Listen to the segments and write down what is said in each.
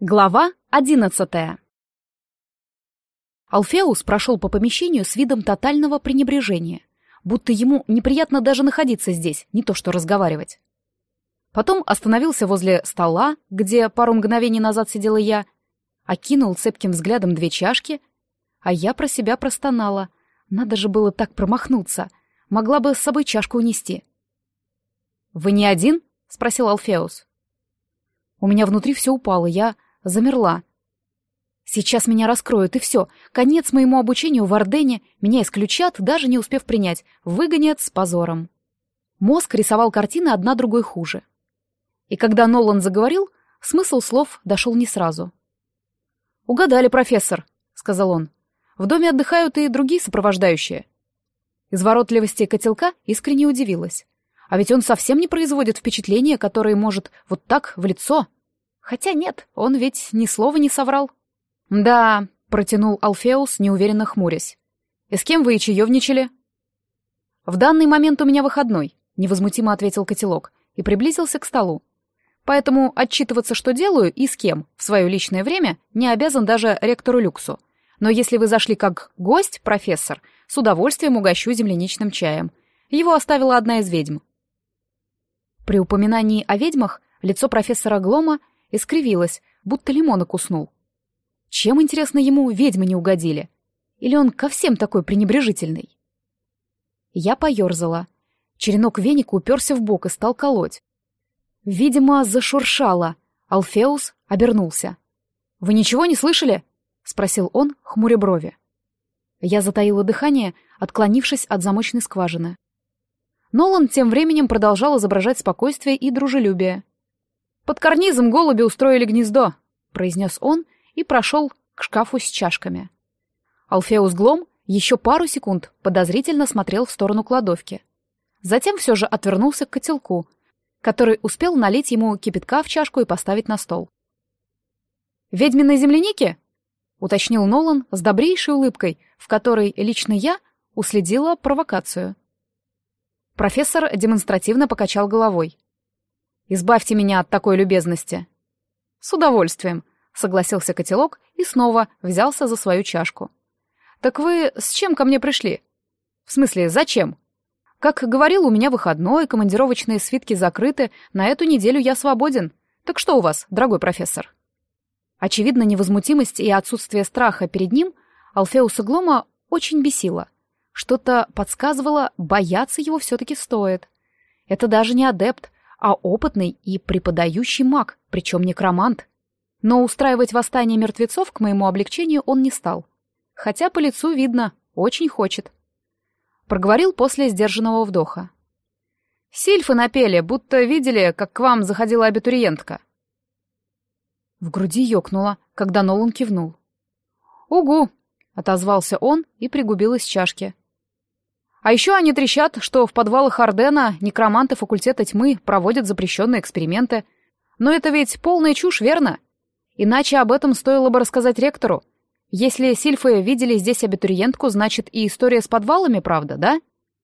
Глава 11. Алфеус прошел по помещению с видом тотального пренебрежения, будто ему неприятно даже находиться здесь, не то что разговаривать. Потом остановился возле стола, где пару мгновений назад сидела я, окинул цепким взглядом 2 чашки, а я про себя простонала. Надо же было так промахнуться, могла бы с собой чашку унести. «Вы не один?» — спросил Алфеус. У меня внутри все упало, я замерла. Сейчас меня раскроют, и все. Конец моему обучению в Ордене, меня исключат, даже не успев принять, выгонят с позором. Мозг рисовал картины одна другой хуже. И когда Нолан заговорил, смысл слов дошел не сразу. «Угадали, профессор», — сказал он. «В доме отдыхают и другие сопровождающие». Изворотливости котелка искренне удивилась. А ведь он совсем не производит впечатления, которое может вот так в лицо. Хотя нет, он ведь ни слова не соврал. «Да», — протянул Алфеус, неуверенно хмурясь. «И с кем вы и чаевничали?» «В данный момент у меня выходной», — невозмутимо ответил котелок и приблизился к столу. «Поэтому отчитываться, что делаю и с кем, в свое личное время, не обязан даже ректору Люксу. Но если вы зашли как гость, профессор, с удовольствием угощу земляничным чаем. Его оставила одна из ведьм». При упоминании о ведьмах лицо профессора Глома искривилось, будто лимона куснул. Чем, интересно, ему ведьмы не угодили? Или он ко всем такой пренебрежительный? Я поерзала. Черенок веника уперся в бок и стал колоть. Видимо, зашуршало. Алфеус обернулся. «Вы ничего не слышали?» — спросил он, хмуря брови. Я затаила дыхание, отклонившись от замочной скважины. Нолан тем временем продолжал изображать спокойствие и дружелюбие. «Под карнизом голуби устроили гнездо», — произнес он и прошел к шкафу с чашками. Алфеус Глом еще пару секунд подозрительно смотрел в сторону кладовки. Затем все же отвернулся к котелку, который успел налить ему кипятка в чашку и поставить на стол. «Ведьминой земляники?» — уточнил Нолан с добрейшей улыбкой, в которой лично я уследила провокацию. Профессор демонстративно покачал головой. «Избавьте меня от такой любезности». «С удовольствием», — согласился котелок и снова взялся за свою чашку. «Так вы с чем ко мне пришли?» «В смысле, зачем?» «Как говорил, у меня выходной, командировочные свитки закрыты, на эту неделю я свободен. Так что у вас, дорогой профессор?» Очевидно, невозмутимость и отсутствие страха перед ним Алфеуса Глома очень бесило. Что-то подсказывало, бояться его все-таки стоит. Это даже не адепт, а опытный и преподающий маг, причем некромант. Но устраивать восстание мертвецов к моему облегчению он не стал. Хотя по лицу видно, очень хочет. Проговорил после сдержанного вдоха. «Сильфы напели, будто видели, как к вам заходила абитуриентка». В груди ёкнуло, когда Нолан кивнул. «Угу», — отозвался он и пригубил из чашки. «А еще они трещат, что в подвалах Ордена некроманты факультета тьмы проводят запрещенные эксперименты. Но это ведь полная чушь, верно? Иначе об этом стоило бы рассказать ректору. Если сильфы видели здесь абитуриентку, значит и история с подвалами, правда, да?»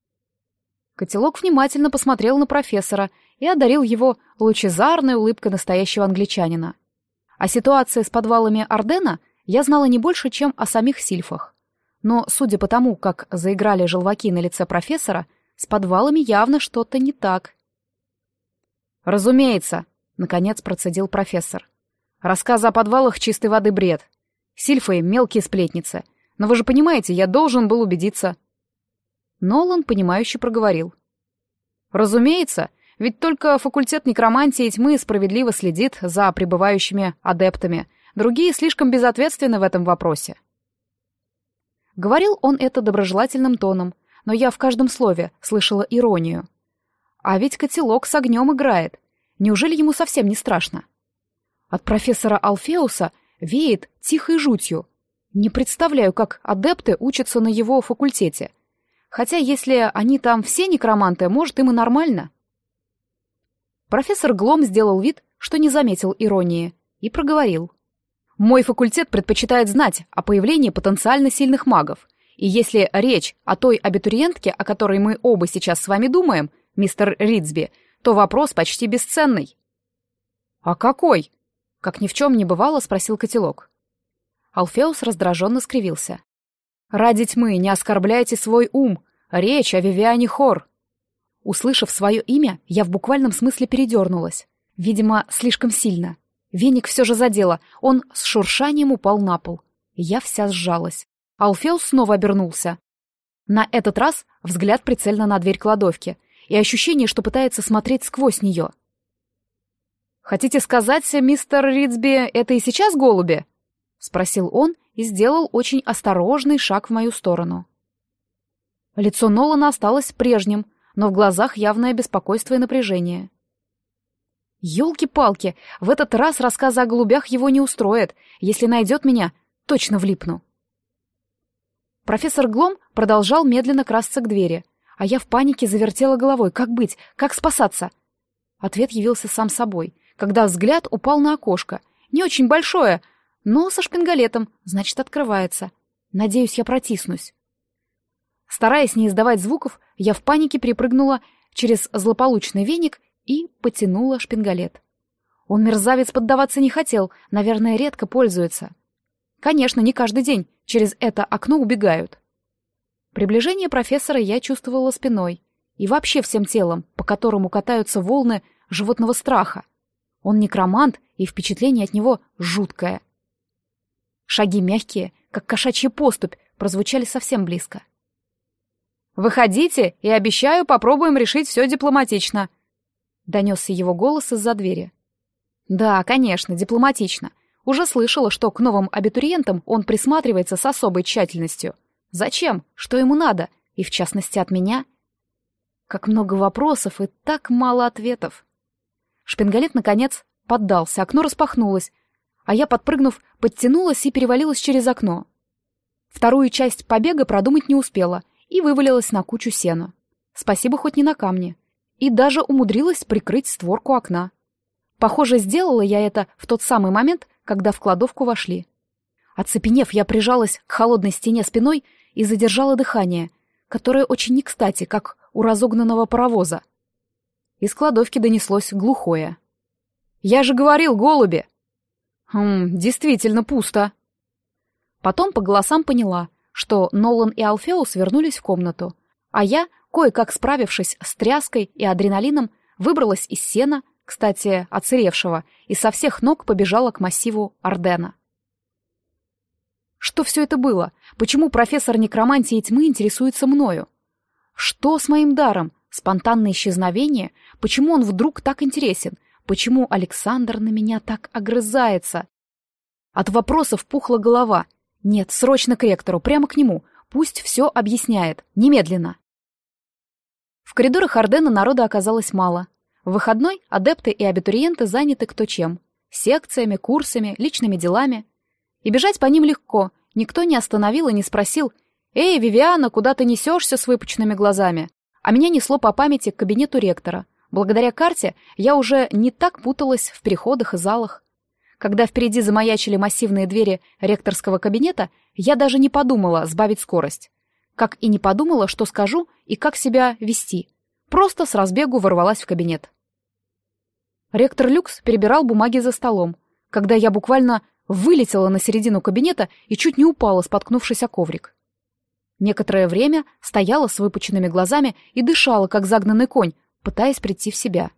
Котелок внимательно посмотрел на профессора и одарил его лучезарной улыбкой настоящего англичанина. О ситуации с подвалами Ордена я знала не больше, чем о самих сильфах. Но, судя по тому, как заиграли желваки на лице профессора, с подвалами явно что-то не так. «Разумеется», — наконец процедил профессор. «Рассказы о подвалах чистой воды бред. Сильфы — мелкие сплетницы. Но вы же понимаете, я должен был убедиться». Нолан, понимающе проговорил. «Разумеется, ведь только факультет некромантии и тьмы справедливо следит за пребывающими адептами. Другие слишком безответственны в этом вопросе». Говорил он это доброжелательным тоном, но я в каждом слове слышала иронию. А ведь котелок с огнем играет. Неужели ему совсем не страшно? От профессора Алфеуса веет тихой жутью. Не представляю, как адепты учатся на его факультете. Хотя если они там все некроманты, может, им и нормально. Профессор Глом сделал вид, что не заметил иронии, и проговорил. «Мой факультет предпочитает знать о появлении потенциально сильных магов. И если речь о той абитуриентке, о которой мы оба сейчас с вами думаем, мистер Ридсби, то вопрос почти бесценный». «А какой?» Как ни в чем не бывало, спросил котелок. Алфеус раздраженно скривился. «Ради тьмы не оскорбляйте свой ум! Речь о Вивиане Хор!» Услышав свое имя, я в буквальном смысле передернулась. Видимо, слишком сильно. Веник все же задело, он с шуршанием упал на пол. Я вся сжалась. Алфеус снова обернулся. На этот раз взгляд прицельно на дверь кладовки и ощущение, что пытается смотреть сквозь нее. «Хотите сказать, мистер Ридсби, это и сейчас голуби?» — спросил он и сделал очень осторожный шаг в мою сторону. Лицо Нолана осталось прежним, но в глазах явное беспокойство и напряжение. «Елки-палки, в этот раз рассказы о голубях его не устроят. Если найдет меня, точно влипну». Профессор Глом продолжал медленно красться к двери, а я в панике завертела головой. Как быть? Как спасаться? Ответ явился сам собой, когда взгляд упал на окошко. Не очень большое, но со шпингалетом, значит, открывается. Надеюсь, я протиснусь. Стараясь не издавать звуков, я в панике перепрыгнула через злополучный веник и потянула шпингалет. Он, мерзавец, поддаваться не хотел, наверное, редко пользуется. Конечно, не каждый день через это окно убегают. Приближение профессора я чувствовала спиной и вообще всем телом, по которому катаются волны животного страха. Он некромант, и впечатление от него жуткое. Шаги мягкие, как кошачья поступь, прозвучали совсем близко. «Выходите, и обещаю, попробуем решить все дипломатично», — донесся его голос из-за двери. «Да, конечно, дипломатично. Уже слышала, что к новым абитуриентам он присматривается с особой тщательностью. Зачем? Что ему надо? И в частности от меня? Как много вопросов и так мало ответов». Шпингалет, наконец, поддался, окно распахнулось, а я, подпрыгнув, подтянулась и перевалилась через окно. Вторую часть побега продумать не успела и вывалилась на кучу сена. Спасибо, хоть не на камне. И даже умудрилась прикрыть створку окна. Похоже, сделала я это в тот самый момент, когда в кладовку вошли. Оцепенев, я прижалась к холодной стене спиной и задержала дыхание, которое очень не кстати, как у разогнанного паровоза. Из кладовки донеслось глухое: «Я же говорил, голуби!» Действительно пусто. Потом по голосам поняла, что Нолан и Алфеус вернулись в комнату, а я, кое-как справившись с тряской и адреналином, выбралась из сена, кстати, оцаревшего, и со всех ног побежала к массиву Ордена. Что все это было? Почему профессор некромантии тьмы интересуется мною? Что с моим даром? Спонтанное исчезновение? Почему он вдруг так интересен? Почему Александр на меня так огрызается? От вопросов пухла голова. Нет, срочно к ректору, прямо к нему. Пусть все объясняет. Немедленно. В коридорах Ордена народа оказалось мало. В выходной адепты и абитуриенты заняты кто чем. Секциями, курсами, личными делами. И бежать по ним легко. Никто не остановил и не спросил: «Эй, Вивиана, куда ты несешься с выпученными глазами?» А меня несло по памяти к кабинету ректора. Благодаря карте я уже не так путалась в переходах и залах. Когда впереди замаячили массивные двери ректорского кабинета, я даже не подумала сбавить скорость. Как и не подумала, что скажу и как себя вести. Просто с разбегу ворвалась в кабинет. Ректор Люкс перебирал бумаги за столом, когда я буквально вылетела на середину кабинета и чуть не упала, споткнувшись о коврик. Некоторое время стояла с выпученными глазами и дышала, как загнанный конь, пытаясь прийти в себя.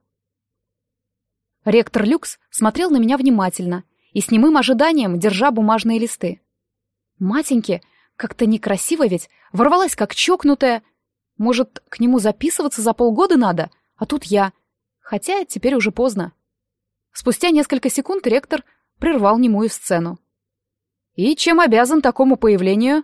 Ректор Люкс смотрел на меня внимательно и с немым ожиданием, держа бумажные листы. Матеньки, как-то некрасиво ведь, ворвалась как чокнутая. Может, к нему записываться за полгода надо, а тут я. Хотя теперь уже поздно. Спустя несколько секунд ректор прервал немую сцену. «И чем обязан такому появлению?»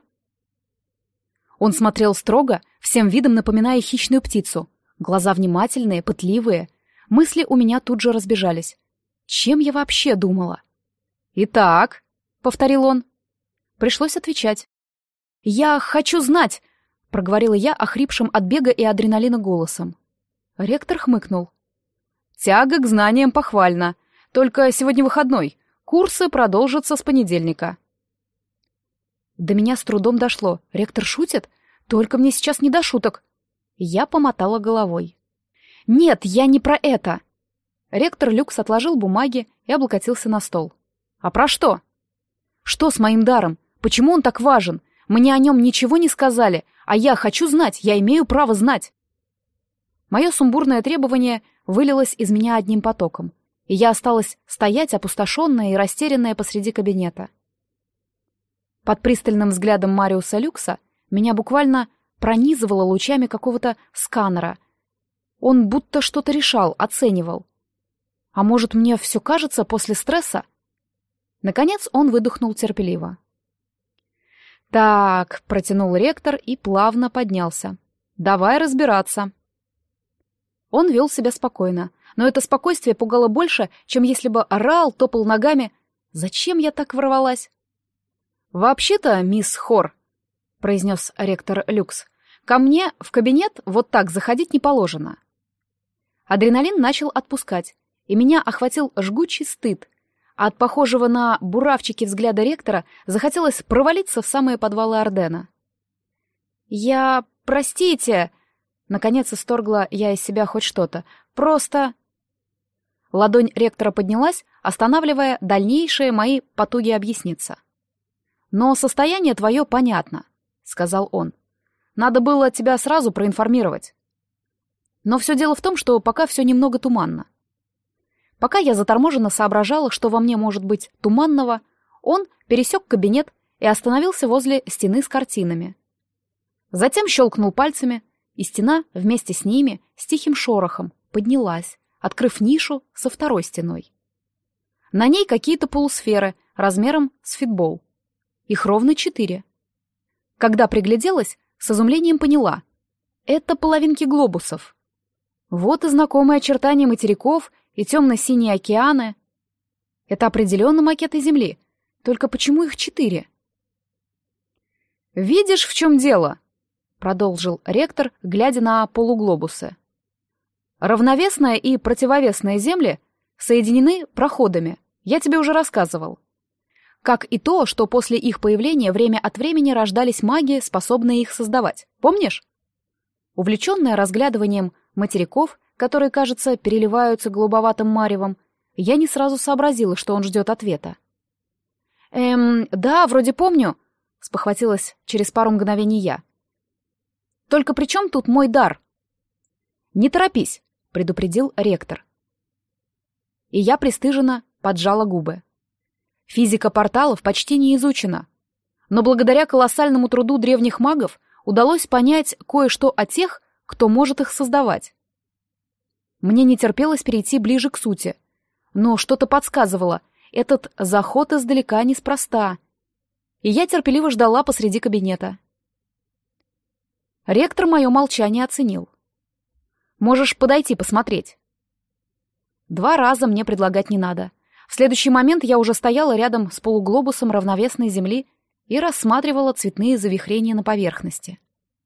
Он смотрел строго, всем видом напоминая хищную птицу. Глаза внимательные, пытливые. Мысли у меня тут же разбежались. Чем я вообще думала? «Итак», — повторил он. Пришлось отвечать. «Я хочу знать», — проговорила я охрипшим от бега и адреналина голосом. Ректор хмыкнул. «Тяга к знаниям похвальна. Только сегодня выходной. Курсы продолжатся с понедельника». До меня с трудом дошло. Ректор шутит? Только мне сейчас не до шуток. Я помотала головой. «Нет, я не про это». Ректор Люкс отложил бумаги и облокотился на стол. «А про что?» «Что с моим даром? Почему он так важен? Мне о нем ничего не сказали, а я хочу знать, я имею право знать». Мое сумбурное требование вылилось из меня одним потоком, и я осталась стоять, опустошенная и растерянная посреди кабинета. Под пристальным взглядом Мариуса Люкса меня буквально пронизывало лучами какого-то сканера. Он будто что-то решал, оценивал. А может, мне все кажется после стресса? Наконец он выдохнул терпеливо. «Так», — протянул ректор и плавно поднялся. «Давай разбираться». Он вел себя спокойно, но это спокойствие пугало больше, чем если бы орал, топал ногами. Зачем я так ворвалась? «Вообще-то, мисс Хор», — произнес ректор Люкс, — «ко мне в кабинет вот так заходить не положено». Адреналин начал отпускать, и меня охватил жгучий стыд, а от похожего на буравчики взгляда ректора захотелось провалиться в самые подвалы Ордена. «Простите», — наконец исторгла я из себя хоть что-то, «просто...» Ладонь ректора поднялась, останавливая дальнейшие мои потуги объясниться. «Но состояние твое понятно», — сказал он. «Надо было тебя сразу проинформировать. Но все дело в том, что пока все немного туманно. Пока я заторможенно соображала, что во мне может быть туманного, он пересек кабинет и остановился возле стены с картинами. Затем щелкнул пальцами, и стена вместе с ними с тихим шорохом поднялась, открыв нишу со второй стеной. На ней какие-то полусферы размером с фитбол. Их ровно 4. Когда пригляделась, с изумлением поняла — это половинки глобусов. Вот и знакомые очертания материков и темно-синие океаны. Это определенно макеты Земли. Только почему их 4? «Видишь, в чем дело?» — продолжил ректор, глядя на полуглобусы. «Равновесная и противовесная Земли соединены проходами. Я тебе уже рассказывал. Как и то, что после их появления время от времени рождались маги, способные их создавать. Помнишь?» Увлеченная разглядыванием материков, которые, кажется, переливаются голубоватым маревом, я не сразу сообразила, что он ждет ответа. Да, вроде помню», — спохватилась через пару мгновений я. «Только при чем тут мой дар?» «Не торопись», — предупредил ректор. И я пристыженно поджала губы. Физика порталов почти не изучена, но благодаря колоссальному труду древних магов удалось понять кое-что о тех, кто может их создавать. Мне не терпелось перейти ближе к сути, но что-то подсказывало, этот заход издалека неспроста, и я терпеливо ждала посреди кабинета. Ректор мое молчание оценил. «Можешь подойти посмотреть». 2 раза мне предлагать не надо. В следующий момент я уже стояла рядом с полуглобусом равновесной Земли и рассматривала цветные завихрения на поверхности.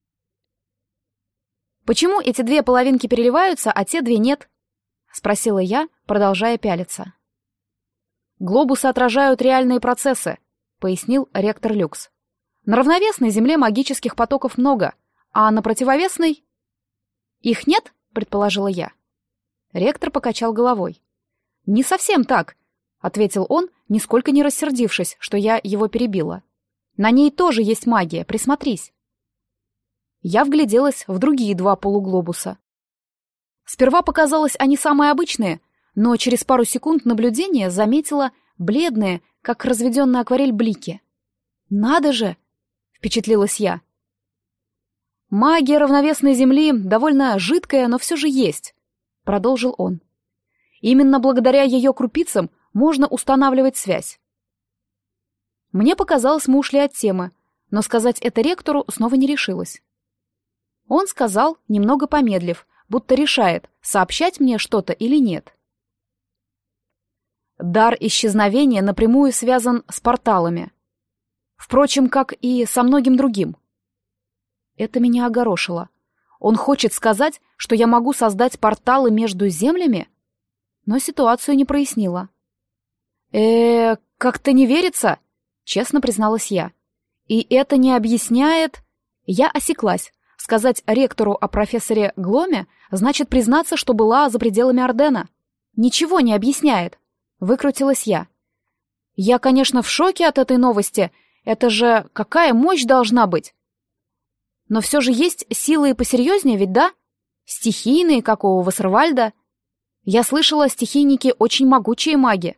«Почему эти 2 половинки переливаются, а те 2 нет?» — спросила я, продолжая пялиться. «Глобусы отражают реальные процессы», — пояснил ректор Люкс. «На равновесной Земле магических потоков много, а на противовесной...» «Их нет?» — предположила я. Ректор покачал головой. «Не совсем так», — ответил он, нисколько не рассердившись, что я его перебила. «На ней тоже есть магия, присмотрись». Я вгляделась в другие 2 полуглобуса. Сперва показалось, они самые обычные, но через пару секунд наблюдения заметила бледные, как разведенная акварель, блики. «Надо же!» — впечатлилась я. «Магия равновесной Земли довольно жидкая, но все же есть», — продолжил он. «Именно благодаря ее крупицам можно устанавливать связь». Мне показалось, мы ушли от темы, но сказать это ректору снова не решилась. Он сказал, немного помедлив, будто решает, сообщать мне что-то или нет. Дар исчезновения напрямую связан с порталами. Впрочем, как и со многим другим. Это меня огорошило. Он хочет сказать, что я могу создать порталы между землями? Но ситуацию не прояснила. Как-то не верится, честно призналась я. И это не объясняет... Я осеклась. Сказать ректору о профессоре Гломе значит признаться, что была за пределами Ордена. Ничего не объясняет, выкрутилась я. Я, конечно, в шоке от этой новости. Это же какая мощь должна быть? Но все же есть силы и посерьезнее, ведь да? Стихийные, как у Вассервальда. Я слышала, стихийники очень могучие маги.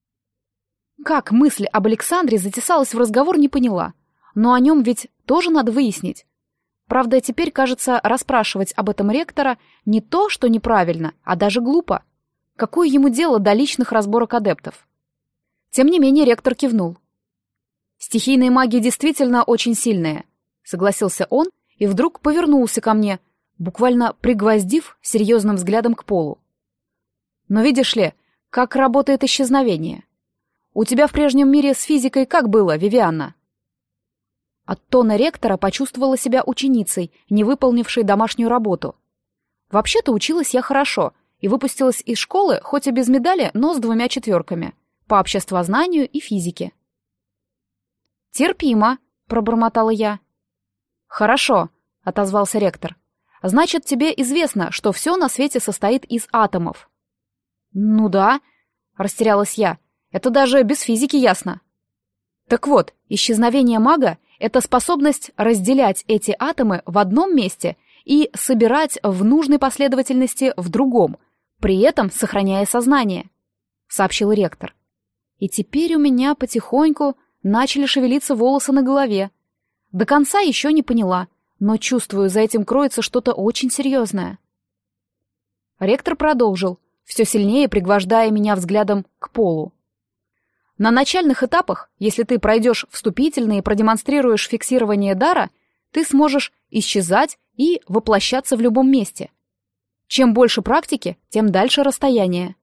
Как мысль об Александре затесалась в разговор, не поняла. Но о нем ведь тоже надо выяснить. Правда, теперь, кажется, расспрашивать об этом ректора не то, что неправильно, а даже глупо. Какое ему дело до личных разборок адептов? Тем не менее, ректор кивнул. «Стихийные маги действительно очень сильные», — согласился он и вдруг повернулся ко мне, буквально пригвоздив серьезным взглядом к полу. «Но видишь ли, как работает исчезновение? У тебя в прежнем мире с физикой как было, Вивианна?» От тона ректора почувствовала себя ученицей, не выполнившей домашнюю работу. Вообще-то училась я хорошо и выпустилась из школы, хоть и без медали, но с 2 четверками, по обществознанию и физике. «Терпимо», — пробормотала я. «Хорошо», — отозвался ректор. «Значит, тебе известно, что все на свете состоит из атомов». «Ну да», — растерялась я, — «это даже без физики ясно». Так вот, исчезновение мага — это способность разделять эти атомы в одном месте и собирать в нужной последовательности в другом, при этом сохраняя сознание, — сообщил ректор. И теперь у меня потихоньку начали шевелиться волосы на голове. До конца еще не поняла, но чувствую, за этим кроется что-то очень серьезное. Ректор продолжил, все сильнее пригвождая меня взглядом к полу. На начальных этапах, если ты пройдешь вступительные и продемонстрируешь фиксирование дара, ты сможешь исчезать и воплощаться в любом месте. Чем больше практики, тем дальше расстояние.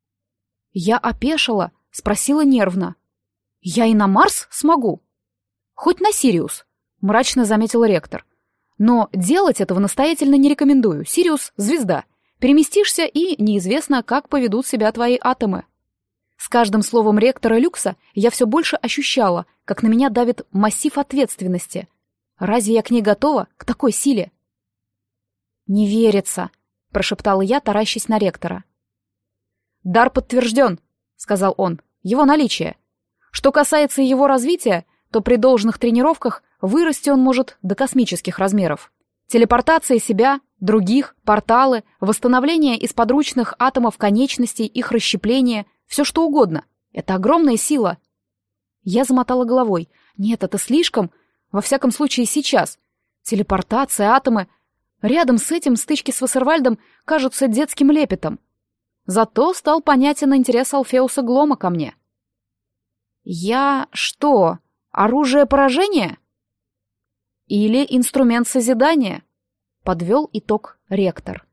Я опешила, спросила нервно. «Я и на Марс смогу?» «Хоть на Сириус», — мрачно заметил ректор. «Но делать этого настоятельно не рекомендую. Сириус — звезда. Переместишься, и неизвестно, как поведут себя твои атомы». С каждым словом ректора Люкса я все больше ощущала, как на меня давит массив ответственности. Разве я к ней готова, к такой силе? «Не верится», — прошептала я, таращась на ректора. «Дар подтвержден», — сказал он, — «его наличие. Что касается его развития, то при должных тренировках вырасти он может до космических размеров. Телепортация себя, других, порталы, восстановление из подручных атомов конечностей, их расщепление — все что угодно. Это огромная сила». Я замотала головой. «Нет, это слишком. Во всяком случае, сейчас. Телепортация, атомы. Рядом с этим стычки с Вассервальдом кажутся детским лепетом. Зато стал понятен интерес Алфеуса Глома ко мне». «Я что, оружие поражения?» «Или инструмент созидания?» — подвел итог ректор.